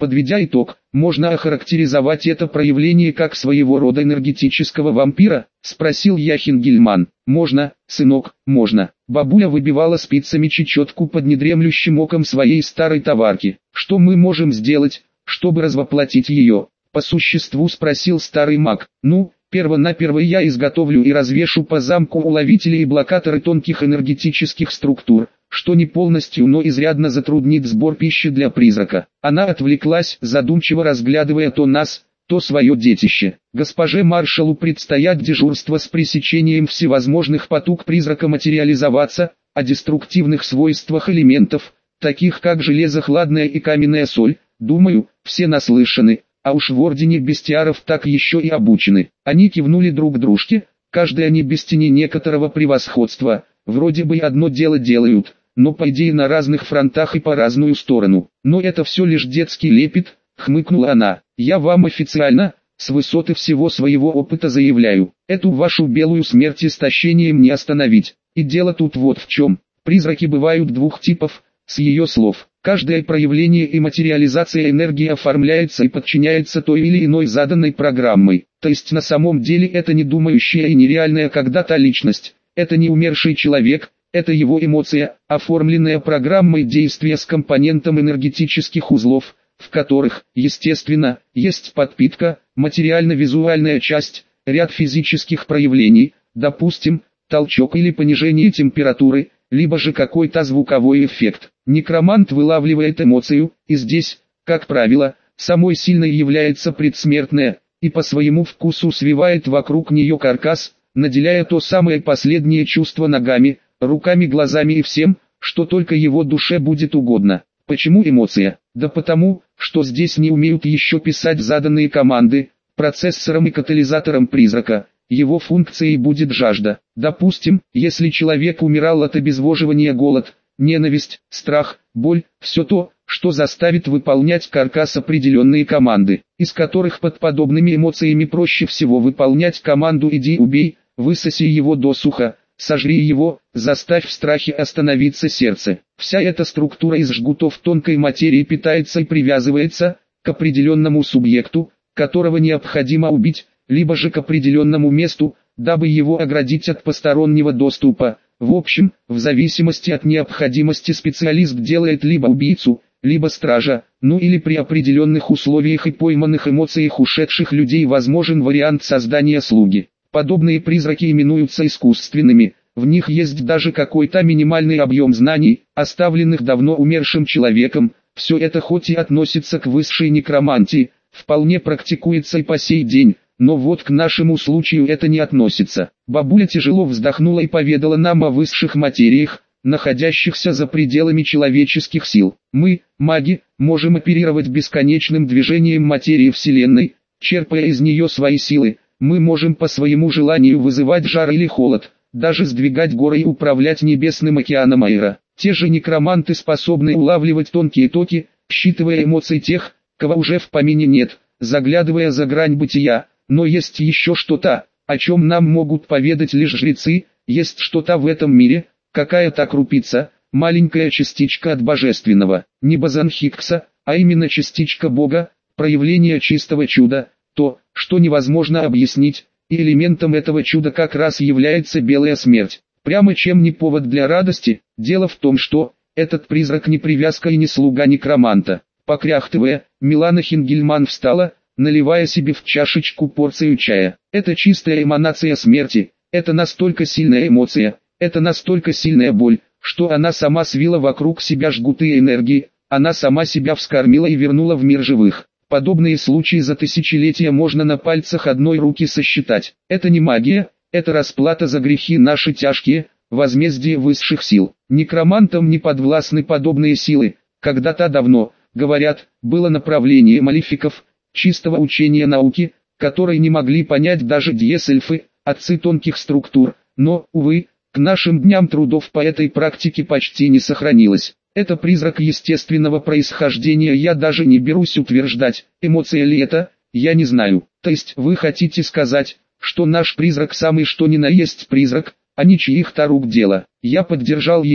Подведя итог, можно охарактеризовать это проявление как своего рода энергетического вампира, спросил Яхин Гильман. Можно, сынок, можно. Бабуля выбивала спицами чечетку под недремлющим оком своей старой товарки. Что мы можем сделать, чтобы развоплотить ее? По существу спросил старый маг. Ну, перво-наперво я изготовлю и развешу по замку уловители и блокаторы тонких энергетических структур, что не полностью, но изрядно затруднит сбор пищи для призрака. Она отвлеклась, задумчиво разглядывая то нас, то свое детище. Госпоже маршалу предстоят дежурство с пресечением всевозможных потуг призрака материализоваться, о деструктивных свойствах элементов, таких как железо хладная и каменная соль, думаю, все наслышаны, а уж в ордене бестиаров так еще и обучены. Они кивнули друг дружке, каждый они без тени некоторого превосходства, вроде бы и одно дело делают, но по идее на разных фронтах и по разную сторону. Но это все лишь детский лепет, хмыкнула она. Я вам официально, с высоты всего своего опыта заявляю, эту вашу белую смерть истощением не остановить. И дело тут вот в чем. Призраки бывают двух типов, с ее слов. Каждое проявление и материализация энергии оформляется и подчиняется той или иной заданной программой. То есть на самом деле это не думающая и нереальная когда-то личность. Это не умерший человек, это его эмоция, оформленная программой действия с компонентом энергетических узлов, в которых, естественно, есть подпитка, материально-визуальная часть, ряд физических проявлений, допустим, толчок или понижение температуры, либо же какой-то звуковой эффект. Некромант вылавливает эмоцию, и здесь, как правило, самой сильной является предсмертная, и по своему вкусу свивает вокруг нее каркас, наделяя то самое последнее чувство ногами, руками, глазами и всем, что только его душе будет угодно. Почему эмоция? Да потому, что здесь не умеют еще писать заданные команды, процессором и катализатором призрака. Его функцией будет жажда. Допустим, если человек умирал от обезвоживания, голод, ненависть, страх, боль, все то, что заставит выполнять каркас определенные команды, из которых под подобными эмоциями проще всего выполнять команду «иди убей», «высоси его досуха», «сожри его», «заставь в страхе остановиться сердце». Вся эта структура из жгутов тонкой материи питается и привязывается к определенному субъекту, которого необходимо убить, либо же к определенному месту, дабы его оградить от постороннего доступа. В общем, в зависимости от необходимости специалист делает либо убийцу, либо стража, ну или при определенных условиях и пойманных эмоциях ушедших людей возможен вариант создания слуги. Подобные призраки именуются искусственными, в них есть даже какой-то минимальный объем знаний, оставленных давно умершим человеком. Все это хоть и относится к высшей некромантии, вполне практикуется и по сей день. Но вот к нашему случаю это не относится. Бабуля тяжело вздохнула и поведала нам о высших материях, находящихся за пределами человеческих сил. Мы, маги, можем оперировать бесконечным движением материи Вселенной, черпая из нее свои силы. Мы можем по своему желанию вызывать жар или холод, даже сдвигать горы и управлять небесным океаном Айра. Те же некроманты способны улавливать тонкие токи, считывая эмоции тех, кого уже в помине нет, заглядывая за грань бытия. Но есть еще что-то, о чем нам могут поведать лишь жрецы, есть что-то в этом мире, какая-то крупица, маленькая частичка от божественного, не бозон Хиггса, а именно частичка Бога, проявление чистого чуда, то, что невозможно объяснить, и элементом этого чуда как раз является белая смерть. Прямо чем не повод для радости, дело в том, что этот призрак не привязка и не слуга некроманта. Покряхтывая, Милана Хингельман встала, наливая себе в чашечку порцию чая. Это чистая эманация смерти, это настолько сильная эмоция, это настолько сильная боль, что она сама свила вокруг себя жгуты энергии, она сама себя вскормила и вернула в мир живых. Подобные случаи за тысячелетия можно на пальцах одной руки сосчитать. Это не магия, это расплата за грехи наши тяжкие, возмездие высших сил. Некромантам не подвластны подобные силы. Когда-то давно, говорят, было направление малефиков, чистого учения науки, которой не могли понять даже диесельфы, отцы тонких структур, но, увы, к нашим дням трудов по этой практике почти не сохранилось. Это призрак естественного происхождения, я даже не берусь утверждать, эмоция ли это, я не знаю. То есть вы хотите сказать, что наш призрак самый что ни на есть призрак, а не чьих-то рук дело. Я поддержал ее,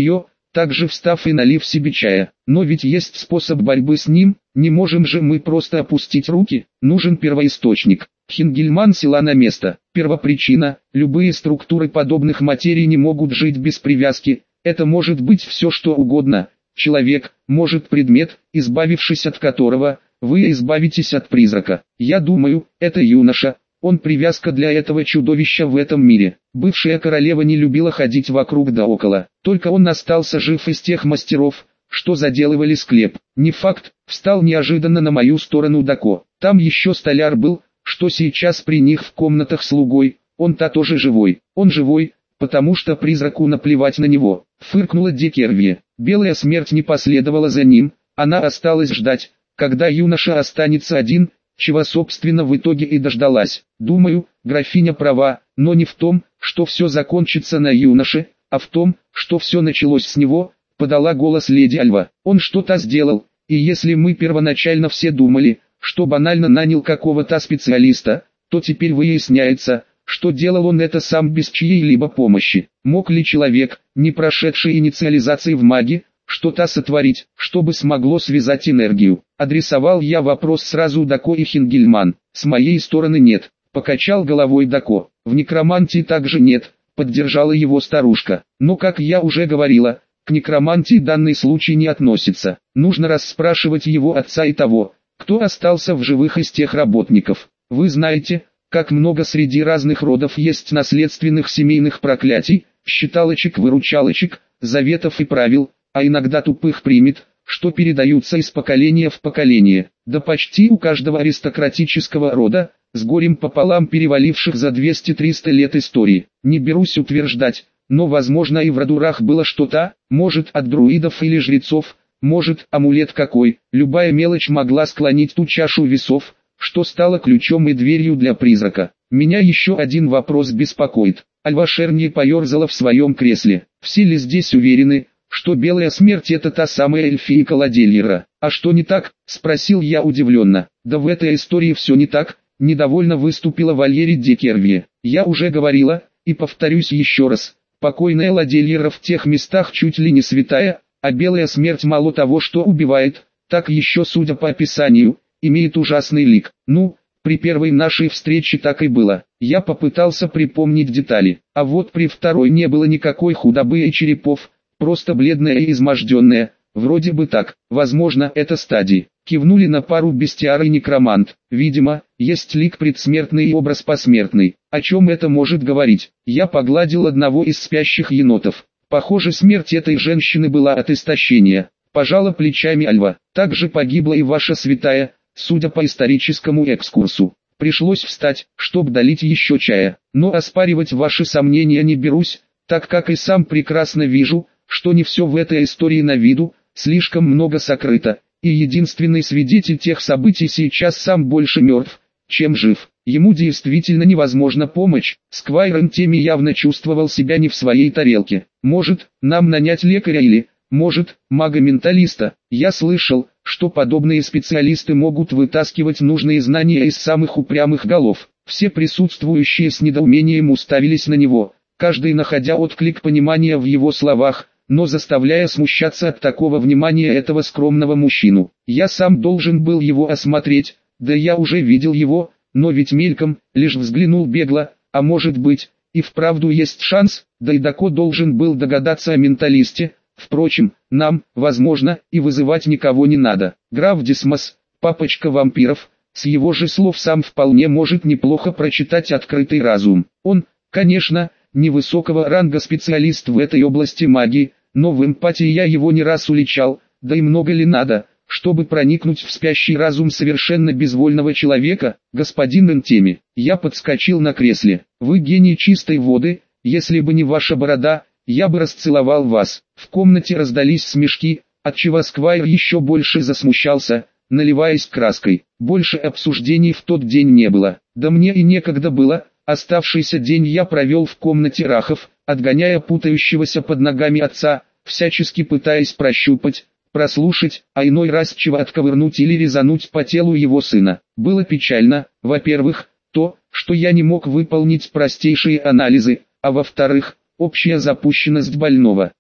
также встав и налив себе чая. Но ведь есть способ борьбы с ним, не можем же мы просто опустить руки, нужен первоисточник. Хингельман села на место. Первопричина: любые структуры подобных материй не могут жить без привязки, это может быть все что угодно. Человек, может предмет, избавившись от которого, вы избавитесь от призрака. Я думаю, это юноша, он привязка для этого чудовища в этом мире. Бывшая королева не любила ходить вокруг да около, только он остался жив из тех мастеров, что заделывали склеп. Не факт, встал неожиданно на мою сторону Дако. Там еще столяр был, что сейчас при них в комнатах слугой, он-то тоже живой. Он живой, потому что призраку наплевать на него. Фыркнула Декерви. Белая смерть не последовала за ним, она осталась ждать, когда юноша останется один, чего собственно в итоге и дождалась. Думаю, графиня права, но не в том, что все закончится на юноше, а в том, что все началось с него, подала голос леди Альва. Он что-то сделал, и если мы первоначально все думали, что банально нанял какого-то специалиста, то теперь выясняется, что делал он это сам без чьей-либо помощи. Мог ли человек, не прошедший инициализации в маги, что-то сотворить, чтобы смогло связать энергию? Адресовал я вопрос сразу Дако и Хингельман. С моей стороны нет, покачал головой Дако. В некромантии также нет, поддержала его старушка. Но как я уже говорила, к некромантии данный случай не относится. Нужно расспрашивать его отца и того, кто остался в живых из тех работников. Вы знаете, как много среди разных родов есть наследственных семейных проклятий, считалочек-выручалочек, заветов и правил, а иногда тупых примет, что передаются из поколения в поколение. Да почти у каждого аристократического рода, с горем пополам переваливших за 200-300 лет истории. Не берусь утверждать, но возможно и в Радурах было что-то, может от друидов или жрецов, может амулет какой. Любая мелочь могла склонить ту чашу весов, что стало ключом и дверью для призрака. Меня еще один вопрос беспокоит. Альва Шерни поерзала в своем кресле. Все ли здесь уверены, что белая смерть это та самая эльфийка Ладельера? А что не так? Спросил я удивленно. Да в этой истории все не так, недовольно выступила Валери Декерви. Я уже говорила, и повторюсь еще раз, покойная Ладельера в тех местах чуть ли не святая, а белая смерть мало того что убивает, так еще, судя по описанию, имеет ужасный лик. Ну, при первой нашей встрече так и было. Я попытался припомнить детали, а вот при второй не было никакой худобы и черепов, просто бледная и изможденная, вроде бы так. Возможно, это стадии. Кивнули на пару бестиар и некромант. Видимо, есть лик предсмертный и образ посмертный. О чем это может говорить? Я погладил одного из спящих енотов. Похоже, смерть этой женщины была от истощения. Пожала плечами Альва. Также погибла и ваша святая, судя по историческому экскурсу. Пришлось встать, чтобы долить еще чая. Но оспаривать ваши сомнения не берусь, так как и сам прекрасно вижу, что не все в этой истории на виду, слишком много сокрыто, и единственный свидетель тех событий сейчас сам больше мертв, чем жив. Ему действительно невозможно помочь. Сквайр Энтеми явно чувствовал себя не в своей тарелке. Может, нам нанять лекаря или, может, мага-менталиста? Я слышал, что подобные специалисты могут вытаскивать нужные знания из самых упрямых голов. Все присутствующие с недоумением уставились на него, каждый находя отклик понимания в его словах, но заставляя смущаться от такого внимания этого скромного мужчину. Я сам должен был его осмотреть, да я уже видел его, но ведь мельком, лишь взглянул бегло, а может быть, и вправду есть шанс, да и Дако должен был догадаться о менталисте. Впрочем, нам, возможно, и вызывать никого не надо. Граф Дисмос, папочка вампиров, с его же слов сам вполне может неплохо прочитать открытый разум. Он, конечно, невысокого ранга специалист в этой области магии, но в эмпатии я его не раз уличал, да и много ли надо, чтобы проникнуть в спящий разум совершенно безвольного человека, господин Энтеми. Я подскочил на кресле. Вы гений чистой воды, если бы не ваша борода, я бы расцеловал вас. В комнате раздались смешки, отчего Сквайр еще больше засмущался, наливаясь краской. Больше обсуждений в тот день не было. Да мне и некогда было. Оставшийся день я провел в комнате Рахов, отгоняя путающегося под ногами отца, всячески пытаясь прощупать, прослушать, а иной раз чего отковырнуть или резануть по телу его сына. Было печально, во-первых, то, что я не мог выполнить простейшие анализы, а во-вторых, общая запущенность больного.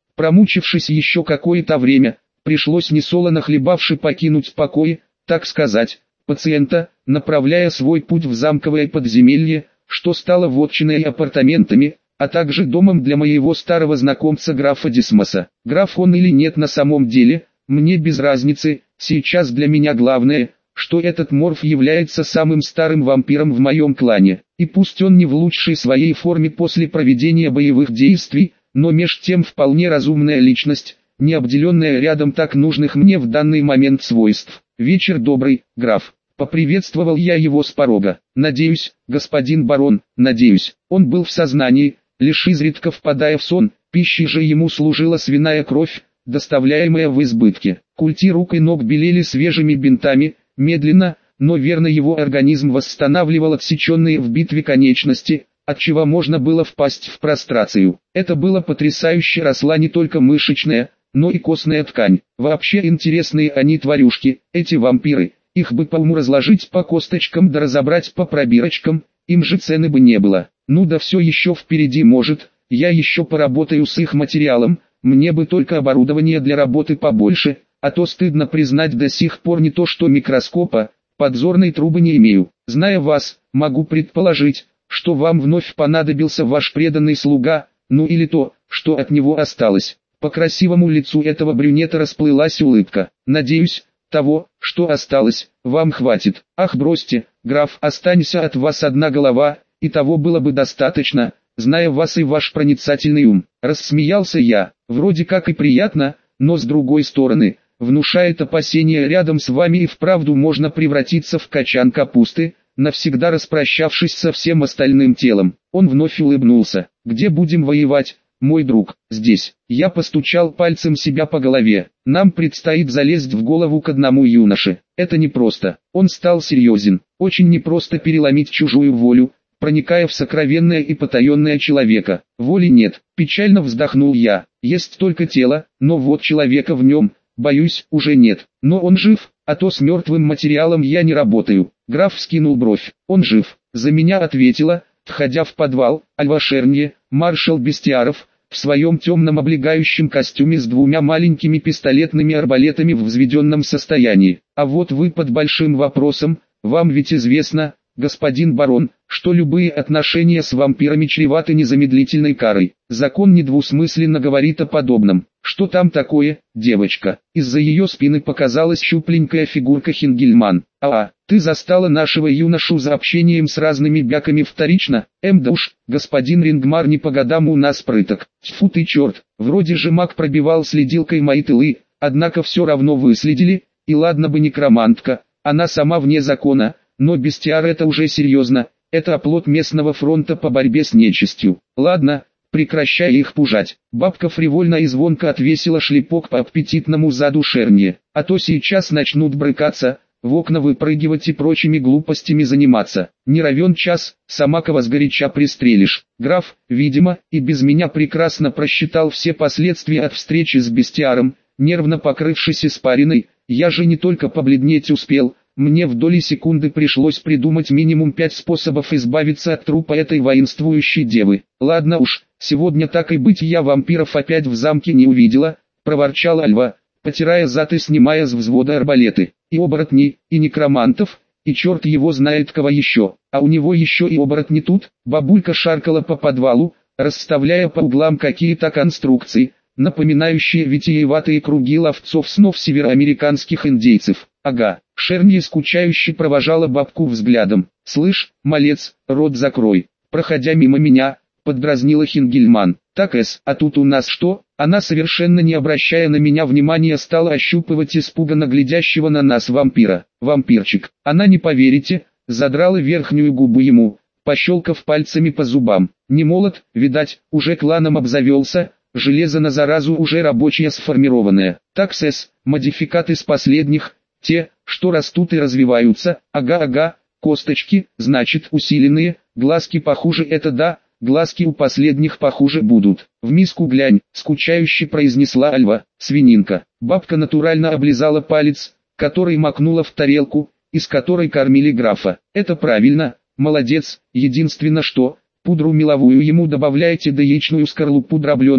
Промучившись еще какое-то время, пришлось несолоно хлебавши покинуть покои, так сказать, пациента, направляя свой путь в замковое подземелье, что стало вотчиной и апартаментами, а также домом для моего старого знакомца графа Дисмоса. Граф он или нет на самом деле, мне без разницы, сейчас для меня главное, что этот морф является самым старым вампиром в моем клане, и пусть он не в лучшей своей форме после проведения боевых действий, но меж тем вполне разумная личность, не обделенная рядом так нужных мне в данный момент свойств. «Вечер добрый, граф», — поприветствовал я его с порога. «Надеюсь, господин барон, надеюсь». Он был в сознании, лишь изредка впадая в сон, пищей же ему служила свиная кровь, доставляемая в избытке. Культи рук и ног белели свежими бинтами, медленно, но верно его организм восстанавливал отсеченные в битве конечности, отчего можно было впасть в прострацию. Это было потрясающе, росла не только мышечная, но и костная ткань. Вообще интересные они тварюшки, эти вампиры. Их бы по уму разложить по косточкам да разобрать по пробирочкам, им же цены бы не было. Ну да все еще впереди может, я еще поработаю с их материалом, мне бы только оборудование для работы побольше, а то стыдно признать до сих пор не то что микроскопа, подзорной трубы не имею. Зная вас, могу предположить, что вам вновь понадобился ваш преданный слуга, ну или то, что от него осталось. По красивому лицу этого брюнета расплылась улыбка. Надеюсь, того, что осталось, вам хватит. Ах бросьте, граф, останься от вас одна голова, и того было бы достаточно, зная вас и ваш проницательный ум. Рассмеялся я, вроде как и приятно, но с другой стороны, внушает опасения рядом с вами и вправду можно превратиться в качан капусты, навсегда распрощавшись со всем остальным телом. Он вновь улыбнулся. Где будем воевать, мой друг? Здесь. Я постучал пальцем себя по голове. Нам предстоит залезть в голову к одному юноше. Это непросто. Он стал серьезен. Очень непросто переломить чужую волю, проникая в сокровенное и потаенное человека. Воли нет. Печально вздохнул я. Есть только тело, но вот человека в нем, боюсь, уже нет. Но он жив, а то с мертвым материалом я не работаю. Граф вскинул бровь. Он жив. За меня ответила, входя в подвал, Альва Шернье, маршал Бестиаров, в своем темном облегающем костюме с двумя маленькими пистолетными арбалетами в взведенном состоянии. А вот вы под большим вопросом, вам ведь известно, господин барон, что любые отношения с вампирами чреваты незамедлительной карой. Закон недвусмысленно говорит о подобном. Что там такое, девочка? Из-за ее спины показалась щупленькая фигурка Хингельман. Ты застала нашего юношу за общением с разными бяками вторично? Да уж, господин Рингмар не по годам у нас прыток. Тьфу ты черт, вроде же маг пробивал следилкой мои тылы, однако все равно выследили, и ладно бы некромантка, она сама вне закона, но бестиар это уже серьезно, это оплот местного фронта по борьбе с нечистью. Ладно, прекращай их пужать. Бабка фривольно и звонко отвесила шлепок по аппетитному заду Шернье, а то сейчас начнут брыкаться, в окна выпрыгивать и прочими глупостями заниматься. Не равен час, сама кого сгоряча пристрелишь. Граф, видимо, и без меня прекрасно просчитал все последствия от встречи с бестиаром, нервно покрывшись испариной. Я же не только побледнеть успел, мне в доли секунды пришлось придумать минимум 5 способов избавиться от трупа этой воинствующей девы. Ладно уж, сегодня так и быть, я вампиров опять в замке не увидела, проворчала Альва, потирая зад и снимая с взвода арбалеты. И оборотни, и некромантов, и черт его знает кого еще, а у него еще и оборотни тут. Бабулька шаркала по подвалу, расставляя по углам какие-то конструкции, напоминающие витиеватые круги ловцов снов североамериканских индейцев. Ага, Шернье скучающе провожала бабку взглядом. «Слышь, малец, рот закрой». Проходя мимо меня, поддразнила Хингельман. «Так, а тут у нас что?» Она, совершенно не обращая на меня внимания, стала ощупывать испуганно глядящего на нас вампира. Вампирчик, она, не поверите, задрала верхнюю губу ему, пощелкав пальцами по зубам. Не молод, видать, уже кланом обзавелся, железо на заразу уже рабочее сформированное. Таксес, модификат из последних, те, что растут и развиваются, ага, косточки, значит усиленные, глазки похуже, это да, глазки у последних похуже будут. В миску глянь, скучающе произнесла Альва. Свининка. Бабка натурально облизала палец, который макнула в тарелку, из которой кормили графа. Это правильно, молодец, единственное что, пудру меловую ему добавляйте да яичную скорлупу дробленую,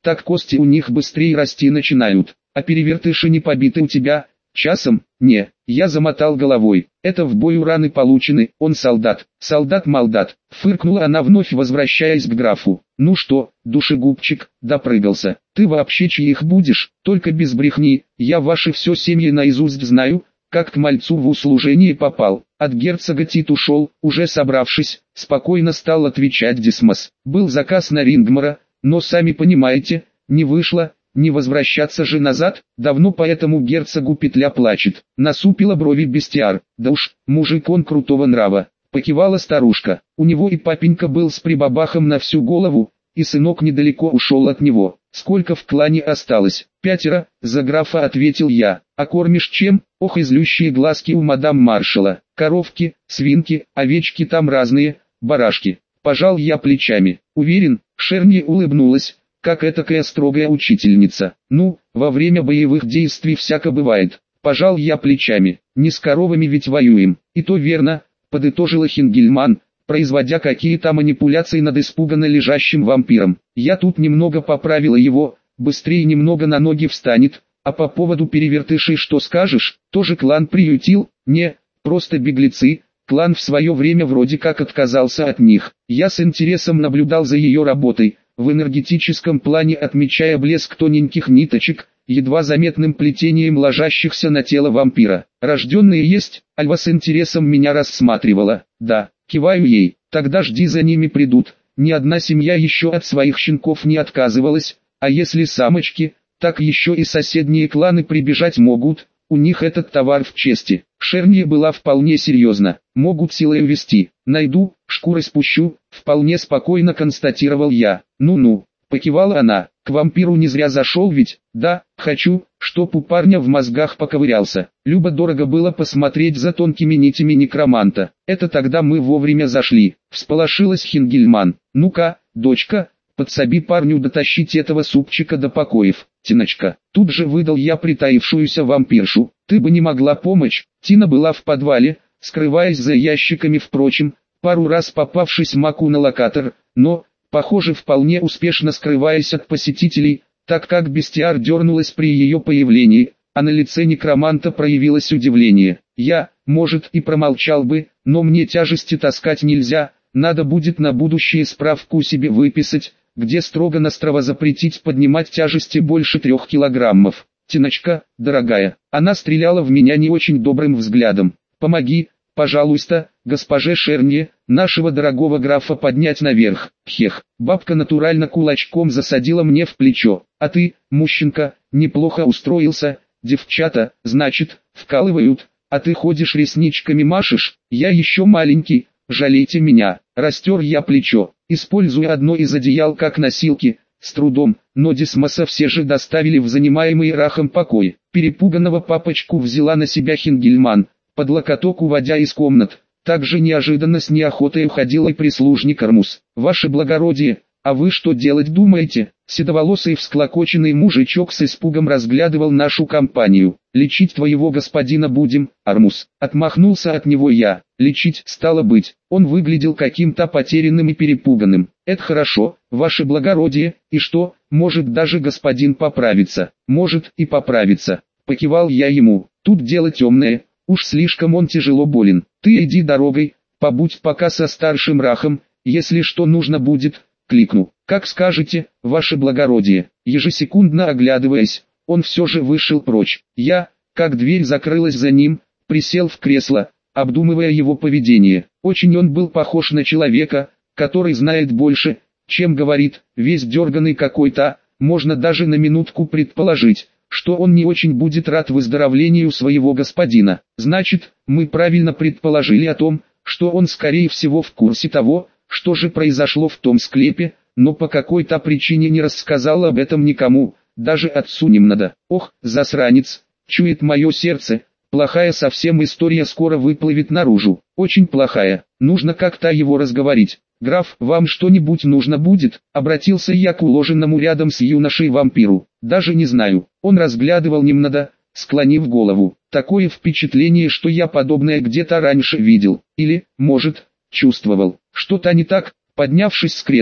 так кости у них быстрее расти начинают. А перевертыши не побиты у тебя? Часом? Не. Я замотал головой. Это в бою раны получены, он солдат. Солдат-молдат. Фыркнула она, вновь возвращаясь к графу. Ну что, душегубчик, допрыгался. Ты вообще чьих будешь? Только без брехни. Я ваши все семьи наизусть знаю. Как к мальцу в услужение попал. От герцога Тит ушел, уже собравшись, спокойно стал отвечать Дисмос. Был заказ на Рингмара, но сами понимаете, не вышло. Не возвращаться же назад, давно по этому герцогу петля плачет. Насупила брови бестиар. Да уж, мужик он крутого нрава. Покивала старушка. У него и папенька был с прибабахом на всю голову, и сынок недалеко ушел от него. Сколько в клане осталось? 5, за графа ответил я. А кормишь чем? Ох, и злющие глазки у мадам маршала. Коровки, свинки, овечки там разные, барашки. Пожал я плечами. Уверен, Шерни улыбнулась, как этакая строгая учительница. Ну, во время боевых действий всяко бывает. Пожал я плечами. Не с коровами ведь воюем. И то верно, подытожила Хингельман, производя какие-то манипуляции над испуганно лежащим вампиром. Я тут немного поправила его, быстрее немного на ноги встанет. А по поводу перевертышей что скажешь? Тоже клан приютил? Не, просто беглецы. Клан в свое время вроде как отказался от них. Я с интересом наблюдал за ее работой, в энергетическом плане отмечая блеск тоненьких ниточек, едва заметным плетением ложащихся на тело вампира. Рожденные есть, Альва с интересом меня рассматривала. Да, киваю ей, тогда жди, за ними придут. Ни одна семья еще от своих щенков не отказывалась, а если самочки, так еще и соседние кланы прибежать могут. У них этот товар в чести. Шерни была вполне серьезна. Могут силой увести. Найду, шкурой спущу, вполне спокойно констатировал я. Ну-ну, покивала она. К вампиру не зря зашел ведь. Да, хочу, чтоб у парня в мозгах поковырялся. Любо-дорого было посмотреть за тонкими нитями некроманта. Это тогда мы вовремя зашли. Всполошилась Хингельман. Ну-ка, дочка, подсоби парню дотащить этого супчика до покоев. Тиночка, тут же выдал я притаившуюся вампиршу. Ты бы не могла помочь. Тина была в подвале, скрываясь за ящиками, впрочем, пару раз попавшись маку на локатор, но, похоже, вполне успешно скрываясь от посетителей, так как бестиар дернулась при ее появлении, а на лице некроманта проявилось удивление. Я, может, и промолчал бы, но мне тяжести таскать нельзя, надо будет на будущее справку себе выписать, где строго-настрого запретить поднимать тяжести больше 3 килограммов. Тиночка, дорогая, она стреляла в меня не очень добрым взглядом. Помоги, пожалуйста, госпоже Шерни, нашего дорогого графа поднять наверх. Хех, бабка натурально кулачком засадила мне в плечо. А ты, мужчинка, неплохо устроился, девчата, значит, вкалывают, а ты ходишь ресничками машешь, я еще маленький, жалейте меня. Растер я плечо, используя одно из одеял как носилки, с трудом, но Дисмоса все же доставили в занимаемый Рахом покой. Перепуганного папочку взяла на себя Хингельман, под локоток уводя из комнат. Также неожиданно с неохотой уходил и прислужник Армус. «Ваше благородие, а вы что делать думаете?» Седоволосый всклокоченный мужичок с испугом разглядывал нашу компанию. «Лечить твоего господина будем, Армус». Отмахнулся от него я. Лечить, стало быть. Он выглядел каким-то потерянным и перепуганным. «Это хорошо, ваше благородие, и что, может даже господин поправится?» «Может и поправится», — покивал я ему. «Тут дело темное, уж слишком он тяжело болен. Ты иди дорогой, побудь пока со старшим Рахом, если что нужно будет, кликну». «Как скажете, ваше благородие». Ежесекундно оглядываясь, он все же вышел прочь. Я, как дверь закрылась за ним, присел в кресло, обдумывая его поведение. Очень он был похож на человека, который знает больше, чем говорит, весь дерганый какой-то, можно даже на минутку предположить, что он не очень будет рад выздоровлению своего господина. Значит, мы правильно предположили о том, что он скорее всего в курсе того, что же произошло в том склепе, но по какой-то причине не рассказал об этом никому, даже отцу Немнада. Ох, засранец, чует мое сердце, плохая совсем история скоро выплывет наружу, очень плохая, нужно как-то его разговорить. «Граф, вам что-нибудь нужно будет?» — обратился я к уложенному рядом с юношей вампиру. «Даже не знаю». Он разглядывал Немнада, склонив голову. Такое впечатление, что я подобное где-то раньше видел. Или, может, чувствовал. Что-то не так. Поднявшись с кресла,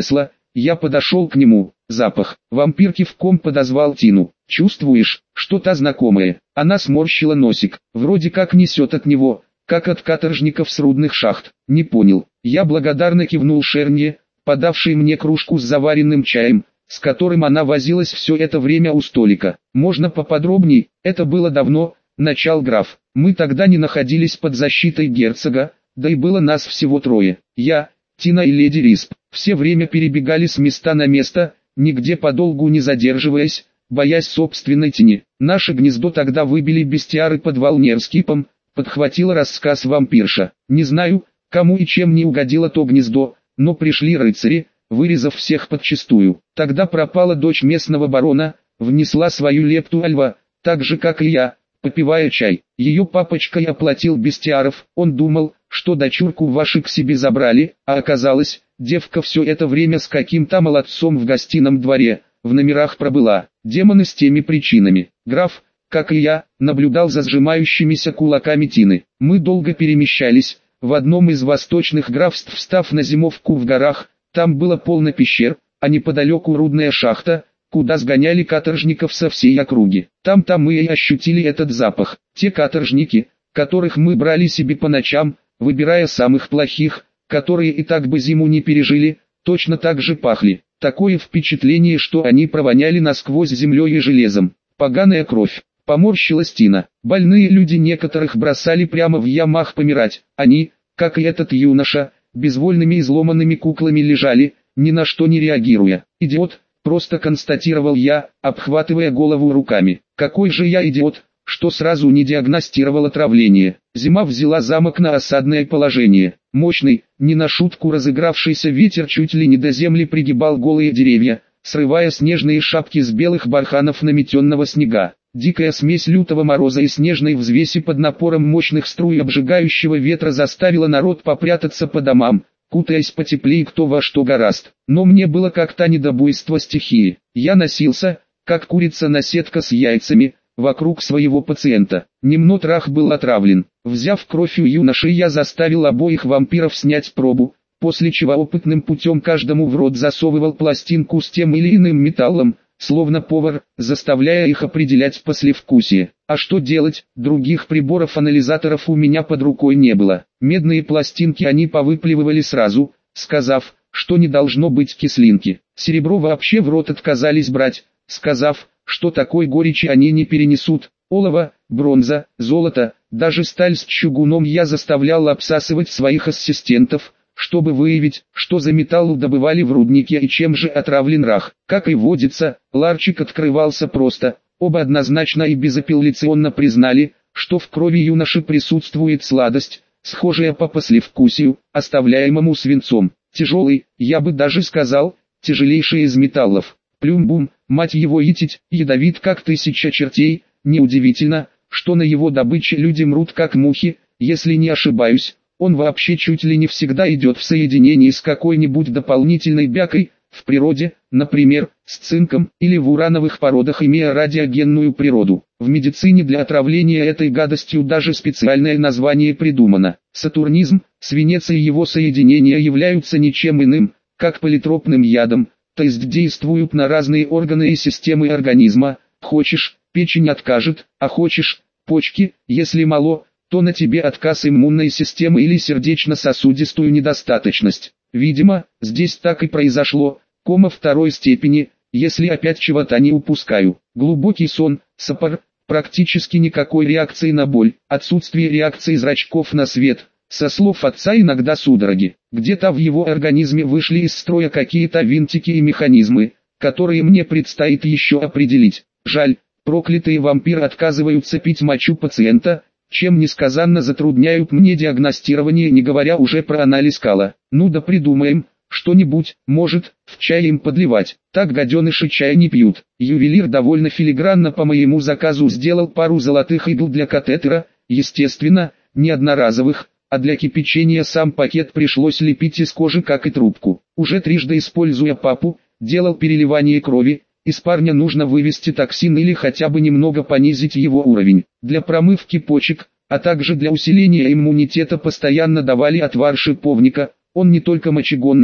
Я подошел к нему. Запах. Вампир кивком подозвал Тину. «Чувствуешь, что-то знакомое?» Она сморщила носик. «Вроде как несет от него, как от каторжников с рудных шахт». «Не понял». Я благодарно кивнул Шерне, подавшей мне кружку с заваренным чаем, с которым она возилась все это время у столика. «Можно поподробней?» «Это было давно», — начал граф. «Мы тогда не находились под защитой герцога, да и было нас всего трое. Я, Тина и леди Рисп. Все время перебегали с места на место, нигде подолгу не задерживаясь, боясь собственной тени. Наше гнездо тогда выбили бестиары под Волнерскипом», — подхватила рассказ вампирша. «Не знаю, кому и чем не угодило то гнездо, но пришли рыцари, вырезав всех подчистую. Тогда пропала дочь местного барона, внесла свою лепту Альва, так же как и я, попивая чай. Ее папочка и оплатил бестиаров, он думал, что дочурку ваши к себе забрали, а оказалось, девка все это время с каким-то молодцом в гостином дворе, в номерах пробыла. Демоны с теми причинами. Граф, как и я, наблюдал за сжимающимися кулаками Тины. Мы долго перемещались, в одном из восточных графств встав на зимовку в горах, там было полно пещер, а неподалеку рудная шахта, куда сгоняли каторжников со всей округи. Там-то мы и ощутили этот запах. Те каторжники, которых мы брали себе по ночам, выбирая самых плохих, которые и так бы зиму не пережили, точно так же пахли. Такое впечатление, что они провоняли насквозь землей и железом. Поганая кровь. Поморщилась Тина. Больные люди некоторых бросали прямо в ямах помирать. Они, как и этот юноша, безвольными изломанными куклами лежали, ни на что не реагируя. «Идиот», просто констатировал я, обхватывая голову руками. «Какой же я идиот, что сразу не диагностировал отравление». Зима взяла замок на осадное положение. Мощный, не на шутку разыгравшийся ветер чуть ли не до земли пригибал голые деревья, срывая снежные шапки с белых барханов наметенного снега. Дикая смесь лютого мороза и снежной взвеси под напором мощных струй обжигающего ветра заставила народ попрятаться по домам, кутаясь потеплее кто во что горазд. Но мне было как-то не до буйства стихии. Я носился, как курица на сетка с яйцами, вокруг своего пациента. Немнотрах был отравлен. Взяв кровь у юноши, я заставил обоих вампиров снять пробу, после чего опытным путем каждому в рот засовывал пластинку с тем или иным металлом, словно повар, заставляя их определять послевкусие. А что делать, других приборов-анализаторов у меня под рукой не было. Медные пластинки они повыплевывали сразу, сказав, что не должно быть кислинки. Серебро вообще в рот отказались брать, сказав, что такой горечи они не перенесут. Олово, бронза, золото, даже сталь с чугуном я заставлял обсасывать своих ассистентов, чтобы выявить, что за металл добывали в руднике и чем же отравлен рах. Как и водится, ларчик открывался просто. Оба однозначно и безапелляционно признали, что в крови юноши присутствует сладость, схожая по послевкусию, оставляемому свинцом. Тяжелый, я бы даже сказал, тяжелейший из металлов. Плюмбум, мать его итить, ядовит как 1000 чертей. Неудивительно, что на его добыче люди мрут как мухи. Если не ошибаюсь, он вообще чуть ли не всегда идет в соединении с какой-нибудь дополнительной бякой, в природе, например, с цинком, или в урановых породах, имея радиогенную природу. В медицине для отравления этой гадостью даже специальное название придумано. Сатурнизм, свинец и его соединения являются ничем иным, как политропным ядом, то есть действуют на разные органы и системы организма. Хочешь, печень откажет, а хочешь, почки, если мало, то на тебе отказ иммунной системы или сердечно-сосудистую недостаточность. Видимо, здесь так и произошло, кома второй степени, если опять чего-то не упускаю. Глубокий сон, сапор, практически никакой реакции на боль, отсутствие реакции зрачков на свет, со слов отца иногда судороги. Где-то в его организме вышли из строя какие-то винтики и механизмы, которые мне предстоит еще определить. Жаль, проклятые вампиры отказываются пить мочу пациента, чем несказанно затрудняют мне диагностирование, не говоря уже про анализ кала. Ну да придумаем что-нибудь, может, в чай им подливать. Так гаденыши чай не пьют. Ювелир довольно филигранно по моему заказу сделал пару золотых игл для катетера, естественно, не одноразовых, а для кипячения сам пакет пришлось лепить из кожи, как и трубку. Уже трижды используя папу, делал переливание крови. Из парня нужно вывести токсин или хотя бы немного понизить его уровень. Для промывки почек, а также для усиления иммунитета постоянно давали отвар шиповника. Он не только мочегонное,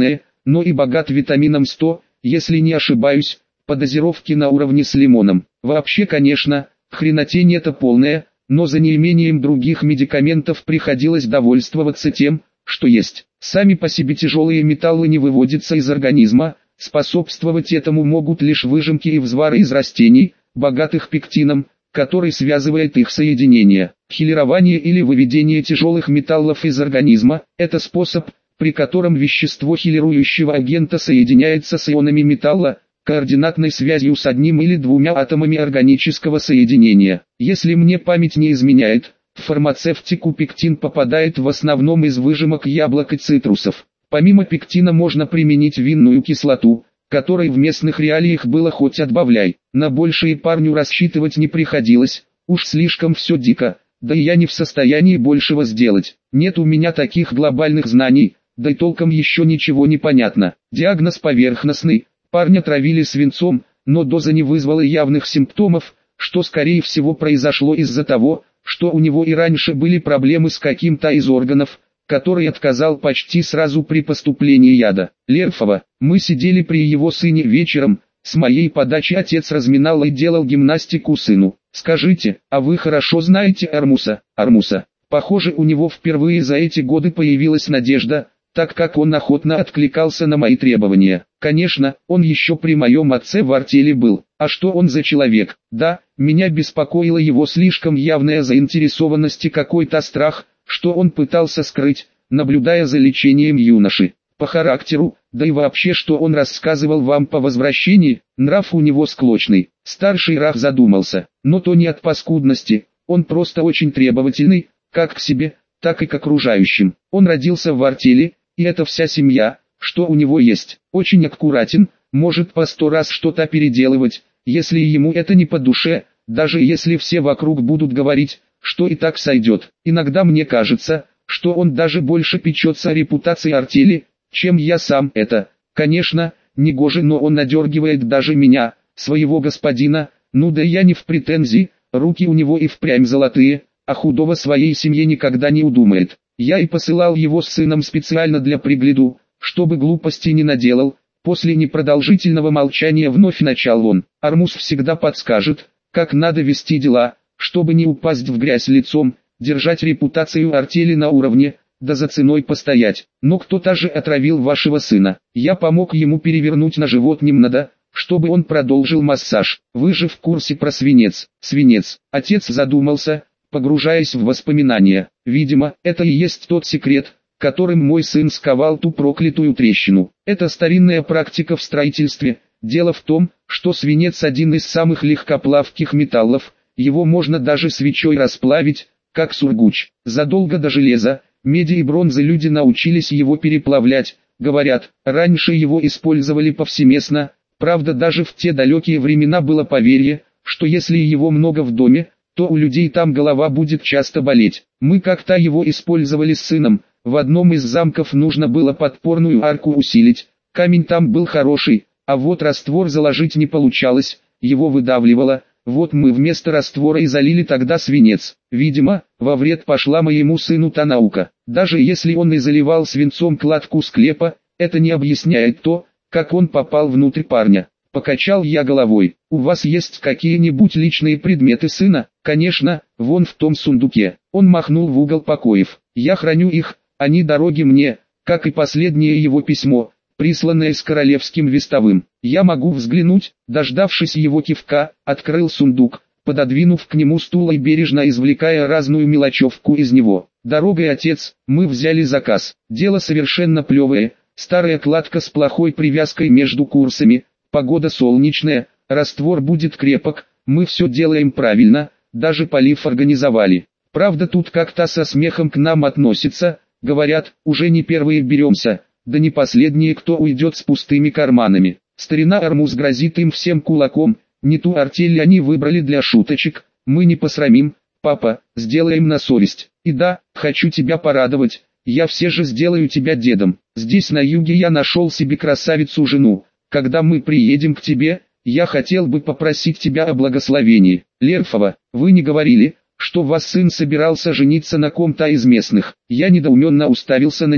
но и богат витамином 100, если не ошибаюсь, по дозировке на уровне с лимоном. Вообще, конечно, хренотень это полная, но за неимением других медикаментов приходилось довольствоваться тем, что есть. Сами по себе тяжелые металлы не выводятся из организма, способствовать этому могут лишь выжимки и взвары из растений, богатых пектином, который связывает их соединения. Хилирование или выведение тяжелых металлов из организма – это способ, при котором вещество хилирующего агента соединяется с ионами металла, координатной связью с одним или двумя атомами органического соединения. Если мне память не изменяет, в фармацевтику пектин попадает в основном из выжимок яблок и цитрусов. Помимо пектина можно применить винную кислоту, которой в местных реалиях было хоть отбавляй. На большее парню рассчитывать не приходилось, уж слишком все дико, да и я не в состоянии большего сделать. Нет у меня таких глобальных знаний, да и толком еще ничего не понятно. Диагноз поверхностный, парня травили свинцом, но доза не вызвала явных симптомов, что скорее всего произошло из-за того, что у него и раньше были проблемы с каким-то из органов, который отказал почти сразу при поступлении яда. Лерфова, мы сидели при его сыне вечером, с моей подачи отец разминал и делал гимнастику сыну. Скажите, а вы хорошо знаете Армуса? Армуса, похоже, у него впервые за эти годы появилась надежда, так как он охотно откликался на мои требования. Конечно, он еще при моем отце в артели был. А что он за человек? Да, меня беспокоила его слишком явная заинтересованность и какой-то страх, что он пытался скрыть, наблюдая за лечением юноши. По характеру, да и вообще что он рассказывал вам по возвращении, нрав у него склочный. Старший Рах задумался, но то не от паскудности, он просто очень требовательный, как к себе, так и к окружающим. Он родился в артели, и это вся семья, что у него есть. Очень аккуратен, может по 100 раз что-то переделывать, если ему это не по душе, даже если все вокруг будут говорить, что и так сойдет. Иногда мне кажется, что он даже больше печется о репутации артели, чем я сам. Это, конечно, негоже, но он надергивает даже меня, своего господина. Ну да я не в претензии, руки у него и впрямь золотые, а худого своей семье никогда не удумает. Я и посылал его с сыном специально для пригляду, чтобы глупости не наделал. После непродолжительного молчания вновь начал он. Армус всегда подскажет, как надо вести дела, чтобы не упасть в грязь лицом, держать репутацию артели на уровне, да за ценой постоять. Но кто-то же отравил вашего сына. Я помог ему перевернуть на живот немного, чтобы он продолжил массаж. Вы же в курсе про свинец. Свинец. Отец задумался, погружаясь в воспоминания. Видимо, это и есть тот секрет, которым мой сын сковал ту проклятую трещину. Это старинная практика в строительстве. Дело в том, что свинец один из самых легкоплавких металлов, его можно даже свечой расплавить, как сургуч. Задолго до железа, меди и бронзы люди научились его переплавлять. Говорят, раньше его использовали повсеместно, правда даже в те далекие времена было поверье, что если его много в доме, то у людей там голова будет часто болеть. Мы как-то его использовали с сыном, в одном из замков нужно было подпорную арку усилить, камень там был хороший, а вот раствор заложить не получалось, его выдавливало, вот мы вместо раствора и залили тогда свинец. Видимо, во вред пошла моему сыну та наука. Даже если он и заливал свинцом кладку склепа, это не объясняет то, как он попал внутрь парня. Покачал я головой. У вас есть какие-нибудь личные предметы сына? Конечно, вон в том сундуке. Он махнул в угол покоев. Я храню их, они дороги мне, как и последнее его письмо, присланное с королевским вестовым. Я могу взглянуть. Дождавшись его кивка, открыл сундук, пододвинув к нему стул и бережно извлекая разную мелочевку из него. Дорогой, отец, мы взяли заказ. Дело совершенно плевое, старая кладка с плохой привязкой между курсами, погода солнечная, раствор будет крепок, мы все делаем правильно, даже полив организовали. Правда тут как-то со смехом к нам относятся, говорят, уже не первые беремся, да не последние, кто уйдет с пустыми карманами. Старина Армус грозит им всем кулаком, не ту артель они выбрали для шуточек, мы не посрамим, папа, сделаем на совесть. И да, хочу тебя порадовать, я все же сделаю тебя дедом. Здесь на юге я нашел себе красавицу-жену, когда мы приедем к тебе, я хотел бы попросить тебя о благословении. Лерфова, вы не говорили, что ваш сын собирался жениться на ком-то из местных? Я недоуменно уставился на него.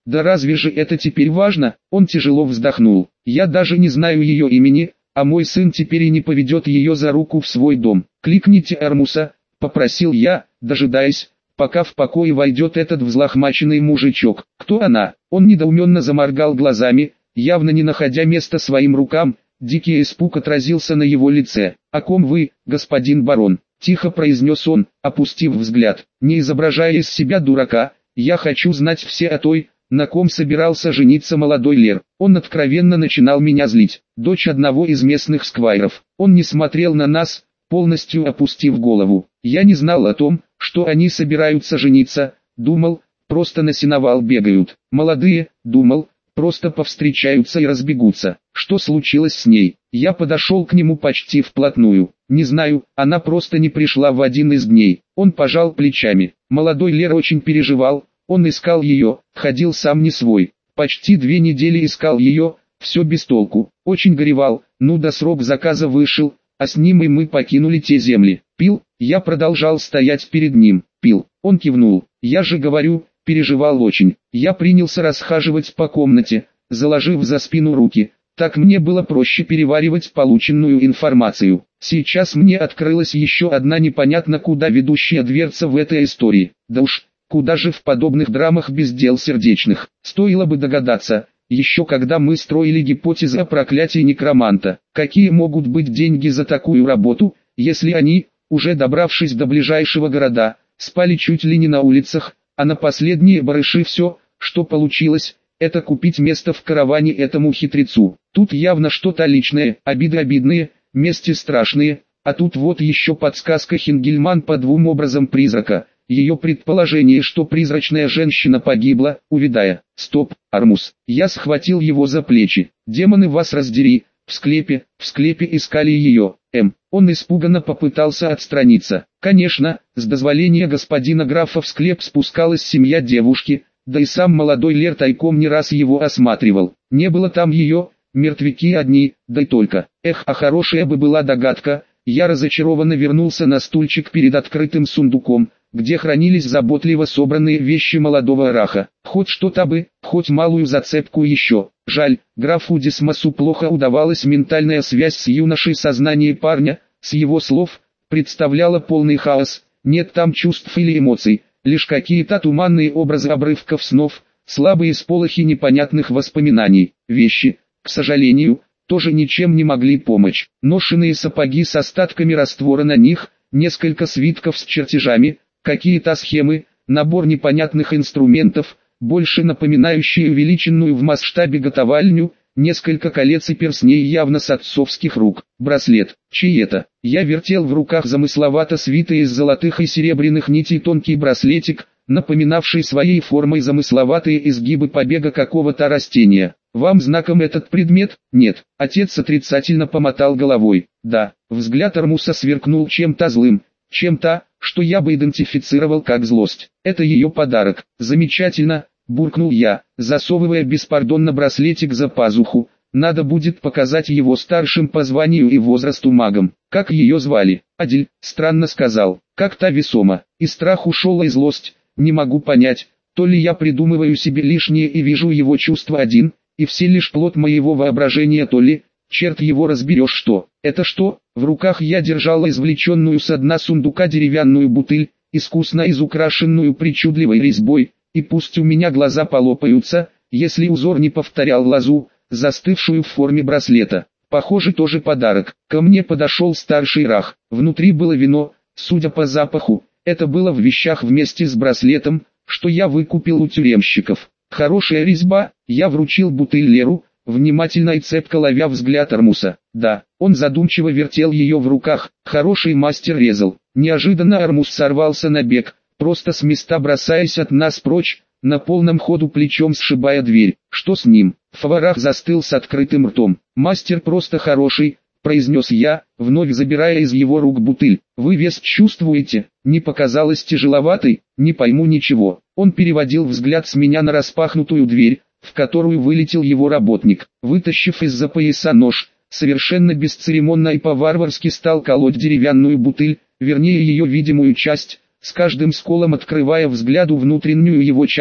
Да разве же это теперь важно? Он тяжело вздохнул. Я даже не знаю ее имени, а мой сын теперь и не поведет ее за руку в свой дом. Кликните Армуса, попросил я, дожидаясь, пока в покое войдет этот взлохмаченный мужичок. Кто она? Он недоуменно заморгал глазами, явно не находя места своим рукам. Дикий испуг отразился на его лице. «О ком вы, господин барон?» – тихо произнес он, опустив взгляд. Не изображая из себя дурака, я хочу знать все о той, на ком собирался жениться молодой Лер. Он откровенно начинал меня злить. Дочь одного из местных сквайров. Он не смотрел на нас, полностью опустив голову. Я не знал о том, что они собираются жениться, думал, просто на сеновал бегают. Молодые, думал, просто повстречаются и разбегутся. Что случилось с ней? Я подошел к нему почти вплотную. Не знаю, она просто не пришла в один из дней. Он пожал плечами. Молодой Лер очень переживал, он искал ее, ходил сам не свой. Почти 2 недели искал ее, все без толку. Очень горевал, да срок заказа вышел, а с ним и мы покинули те земли. Пил, я продолжал стоять перед ним. Пил, он кивнул. Я же говорю, переживал очень. Я принялся расхаживать по комнате, заложив за спину руки. Так мне было проще переваривать полученную информацию. Сейчас мне открылась еще одна непонятно куда ведущая дверца в этой истории. Да уж, куда же в подобных драмах без дел сердечных. Стоило бы догадаться, еще когда мы строили гипотезы о проклятии некроманта. Какие могут быть деньги за такую работу, если они, уже добравшись до ближайшего города, спали чуть ли не на улицах, а на последние барыши все, что получилось, это купить место в караване этому хитрецу. Тут явно что-то личное, обиды обидные, мести страшные, а тут вот еще подсказка Хингельман по 2 образам призрака. Ее предположение, что призрачная женщина погибла, увядая. Стоп, Армус. Я схватил его за плечи. Демоны вас раздери, в склепе искали ее. Он испуганно попытался отстраниться. Конечно, с дозволения господина графа в склеп спускалась семья девушки, да и сам молодой Лер тайком не раз его осматривал. Не было там ее, мертвяки одни, да и только. А хорошая бы была догадка. Я разочарованно вернулся на стульчик перед открытым сундуком, где хранились заботливо собранные вещи молодого Раха. Хоть что-то бы, хоть малую зацепку еще. Жаль, графу Дисмосу плохо удавалась ментальная связь с юношей. Сознание парня, с его слов, представляло полный хаос. Нет там чувств или эмоций, лишь какие-то туманные образы обрывков снов, слабые сполохи непонятных воспоминаний. Вещи, к сожалению, тоже ничем не могли помочь. Ношеные сапоги с остатками раствора на них, несколько свитков с чертежами, какие-то схемы, набор непонятных инструментов, больше напоминающие увеличенную в масштабе готовальню, несколько колец и перстней явно с отцовских рук. Браслет, чей это? Я вертел в руках замысловато свитый из золотых и серебряных нитей тонкий браслетик, напоминавший своей формой замысловатые изгибы побега какого-то растения. Вам знаком этот предмет? Нет. Отец отрицательно помотал головой. Да. Взгляд Армуса сверкнул чем-то злым, чем-то, что я бы идентифицировал как злость. Это ее подарок. Замечательно, буркнул я, засовывая беспардонно браслетик за пазуху. Надо будет показать его старшим по званию и возрасту магам. Как ее звали? Адель, странно сказал. Как-то весомо. И страх ушел, и злость. Не могу понять, то ли я придумываю себе лишнее и вижу его чувства один, и все лишь плод моего воображения, то ли, черт его разберешь что. Это что? В руках я держал извлеченную со дна сундука деревянную бутыль, искусно изукрашенную причудливой резьбой, и пусть у меня глаза полопаются, если узор не повторял лозу, застывшую в форме браслета. Похоже, тоже подарок. Ко мне подошел старший Рах. Внутри было вино, судя по запаху, это было в вещах вместе с браслетом, что я выкупил у тюремщиков. Хорошая резьба. Я вручил бутыль Леру, внимательно и цепко ловя взгляд Армуса. Да, он задумчиво вертел ее в руках. Хороший мастер резал. Неожиданно Армус сорвался на бег, просто с места бросаясь от нас прочь, на полном ходу плечом сшибая дверь. Что с ним? Фаварах застыл с открытым ртом. Мастер просто хороший, произнес я, вновь забирая из его рук бутыль. Вы вес чувствуете? Не показалось тяжеловатой? Не пойму ничего. Он переводил взгляд с меня на распахнутую дверь, в которую вылетел его работник. Вытащив из-за пояса нож, совершенно бесцеремонно и по-варварски стал колоть деревянную бутыль, вернее ее видимую часть, с каждым сколом открывая взгляду внутреннюю его часть,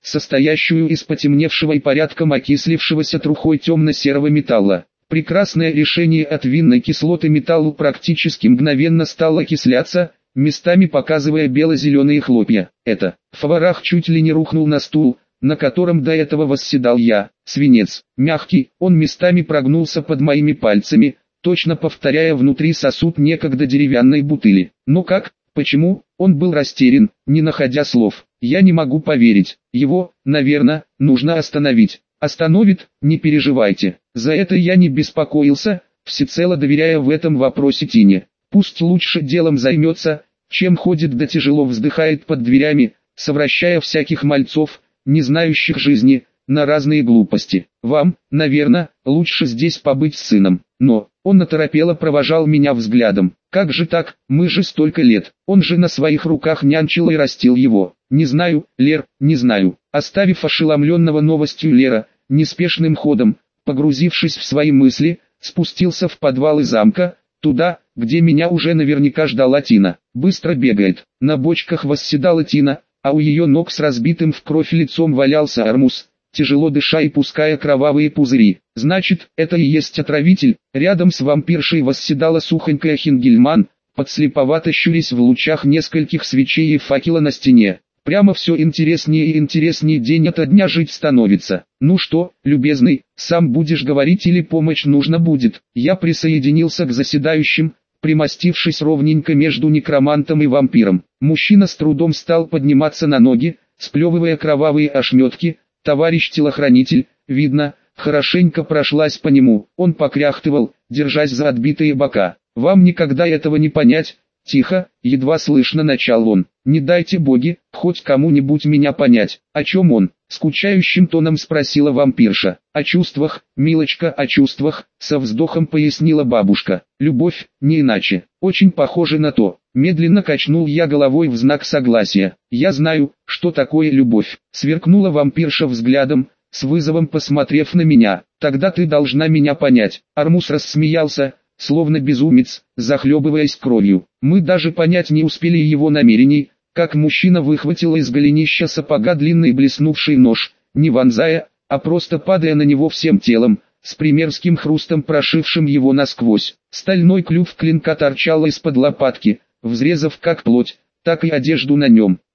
состоящую из потемневшего и порядком окислившегося трухой темно-серого металла. Прекрасное решение: от винной кислоты металлу практически мгновенно стал окисляться, местами показывая бело-зеленые хлопья. Фаварах чуть ли не рухнул на стул, на котором до этого восседал я. Свинец, мягкий, он местами прогнулся под моими пальцами, точно повторяя внутри сосуд некогда деревянной бутыли. Но как, почему? Он был растерян, не находя слов. Я не могу поверить. Его, наверное, нужно остановить. Остановит, не переживайте. За это я не беспокоился, всецело доверяя в этом вопросе Тине. Пусть лучше делом займется, чем ходит да тяжело вздыхает под дверями, совращая всяких мальцов, не знающих жизни, на разные глупости. Вам, наверное, лучше здесь побыть с сыном. Но, он оторопело провожал меня взглядом. Как же так, мы же столько лет, он же на своих руках нянчил и растил его. Не знаю, Лер, не знаю. Оставив ошеломленного новостью Лера, неспешным ходом, погрузившись в свои мысли, спустился в подвалы замка, туда, где меня уже наверняка ждала Тина. Быстро бегает. На бочках восседала Тина, а у ее ног с разбитым в кровь лицом валялся Армус, тяжело дыша и пуская кровавые пузыри. Значит, это и есть отравитель. Рядом с вампиршей восседала сухонькая Хингельман, подслеповато щурясь в лучах нескольких свечей и факела на стене. Прямо все интереснее и интереснее день ото дня жить становится. Ну что, любезный, сам будешь говорить или помощь нужна будет? Я присоединился к заседающим, примостившись ровненько между некромантом и вампиром. Мужчина с трудом стал подниматься на ноги, сплевывая кровавые ошметки. Товарищ телохранитель, видно, хорошенько прошлась по нему. Он покряхтывал, держась за отбитые бока. «Вам никогда этого не понять». Тихо, едва слышно начал он. «Не дайте боги, хоть кому-нибудь меня понять». «О чем он?» — скучающим тоном спросила вампирша. «О чувствах, милочка, о чувствах», — со вздохом пояснила бабушка. «Любовь, не иначе. Очень похоже на то». Медленно качнул я головой в знак согласия. «Я знаю, что такое любовь», — сверкнула вампирша взглядом, с вызовом посмотрев на меня. «Тогда ты должна меня понять». Армус рассмеялся, словно безумец, захлебываясь кровью. Мы даже понять не успели его намерений, как мужчина выхватил из голенища сапога длинный блеснувший нож, не вонзая, а просто падая на него всем телом, с примерским хрустом прошившим его насквозь. Стальной клюв клинка торчал из-под лопатки, взрезав как плоть, так и одежду на нем.